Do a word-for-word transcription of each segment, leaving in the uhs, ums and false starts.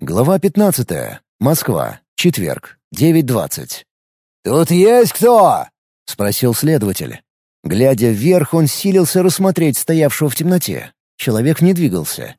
Глава пятнадцатая. Москва. Четверг. девять двадцать. «Тут есть кто?» — спросил следователь. Глядя вверх, он силился рассмотреть стоявшего в темноте. Человек не двигался.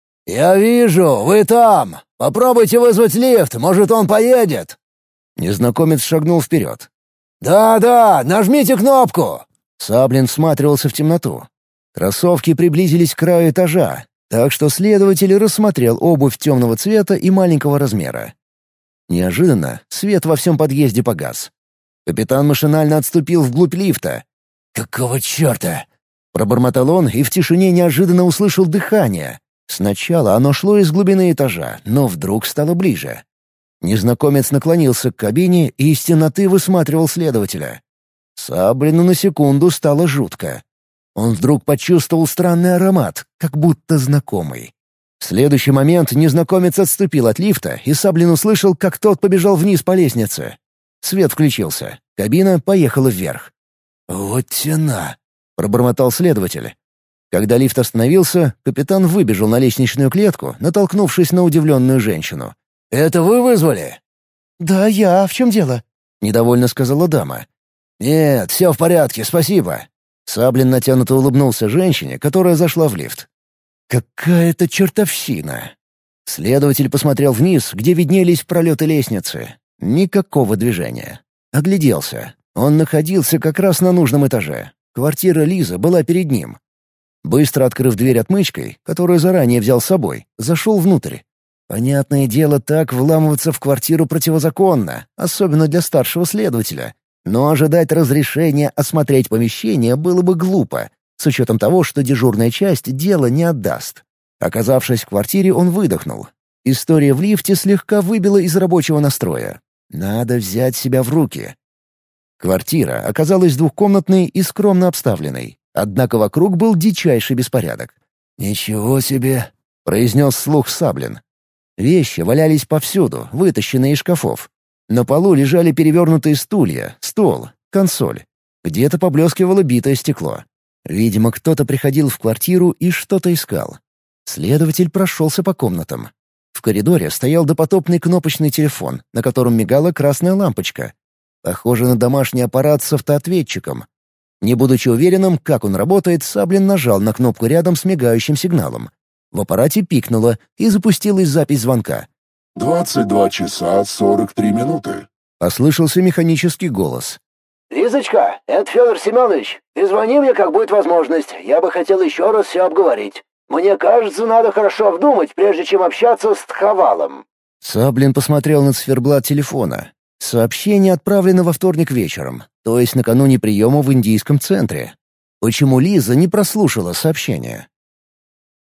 «Я вижу, вы там! Попробуйте вызвать лифт, может, он поедет!» Незнакомец шагнул вперед. «Да-да, нажмите кнопку!» Саблин всматривался в темноту. Кроссовки приблизились к краю этажа, так что следователь рассмотрел обувь темного цвета и маленького размера. Неожиданно свет во всем подъезде погас. Капитан машинально отступил вглубь лифта. «Какого черта?» — пробормотал он и в тишине неожиданно услышал дыхание. Сначала оно шло из глубины этажа, но вдруг стало ближе. Незнакомец наклонился к кабине и из темноты высматривал следователя. Саблину на секунду стало жутко. Он вдруг почувствовал странный аромат, как будто знакомый. В следующий момент незнакомец отступил от лифта, и Саблин услышал, как тот побежал вниз по лестнице. Свет включился. Кабина поехала вверх. «Вот тена!» — пробормотал следователь. Когда лифт остановился, капитан выбежал на лестничную клетку, натолкнувшись на удивленную женщину. «Это вы вызвали?» «Да, я. А в чем дело?» — недовольно сказала дама. «Нет, все в порядке, спасибо». Саблин натянуто улыбнулся женщине, которая зашла в лифт. «Какая-то чертовщина!» Следователь посмотрел вниз, где виднелись пролеты лестницы. Никакого движения. Огляделся. Он находился как раз на нужном этаже. Квартира Лизы была перед ним. Быстро открыв дверь отмычкой, которую заранее взял с собой, зашел внутрь. Понятное дело, так вламываться в квартиру противозаконно, особенно для старшего следователя. Но ожидать разрешения осмотреть помещение было бы глупо, с учетом того, что дежурная часть дело не отдаст. Оказавшись в квартире, он выдохнул. История в лифте слегка выбила из рабочего настроя. Надо взять себя в руки. Квартира оказалась двухкомнатной и скромно обставленной. Однако вокруг был дичайший беспорядок. «Ничего себе!» — произнес вслух Саблин. Вещи валялись повсюду, вытащенные из шкафов. На полу лежали перевернутые стулья, стол, консоль. Где-то поблескивало битое стекло. Видимо, кто-то приходил в квартиру и что-то искал. Следователь прошелся по комнатам. В коридоре стоял допотопный кнопочный телефон, на котором мигала красная лампочка. Похоже на домашний аппарат с автоответчиком. Не будучи уверенным, как он работает, Саблин нажал на кнопку рядом с мигающим сигналом. В аппарате пикнуло и запустилась запись звонка. «Двадцать два часа сорок три минуты». Послышался механический голос. «Лизочка, это Федор Семенович. Ты звони мне, как будет возможность. Я бы хотел еще раз все обговорить. Мне кажется, надо хорошо обдумать, прежде чем общаться с Тховалом». Саблин посмотрел на циферблат телефона. Сообщение отправлено во вторник вечером, то есть накануне приема в индийском центре. Почему Лиза не прослушала сообщение?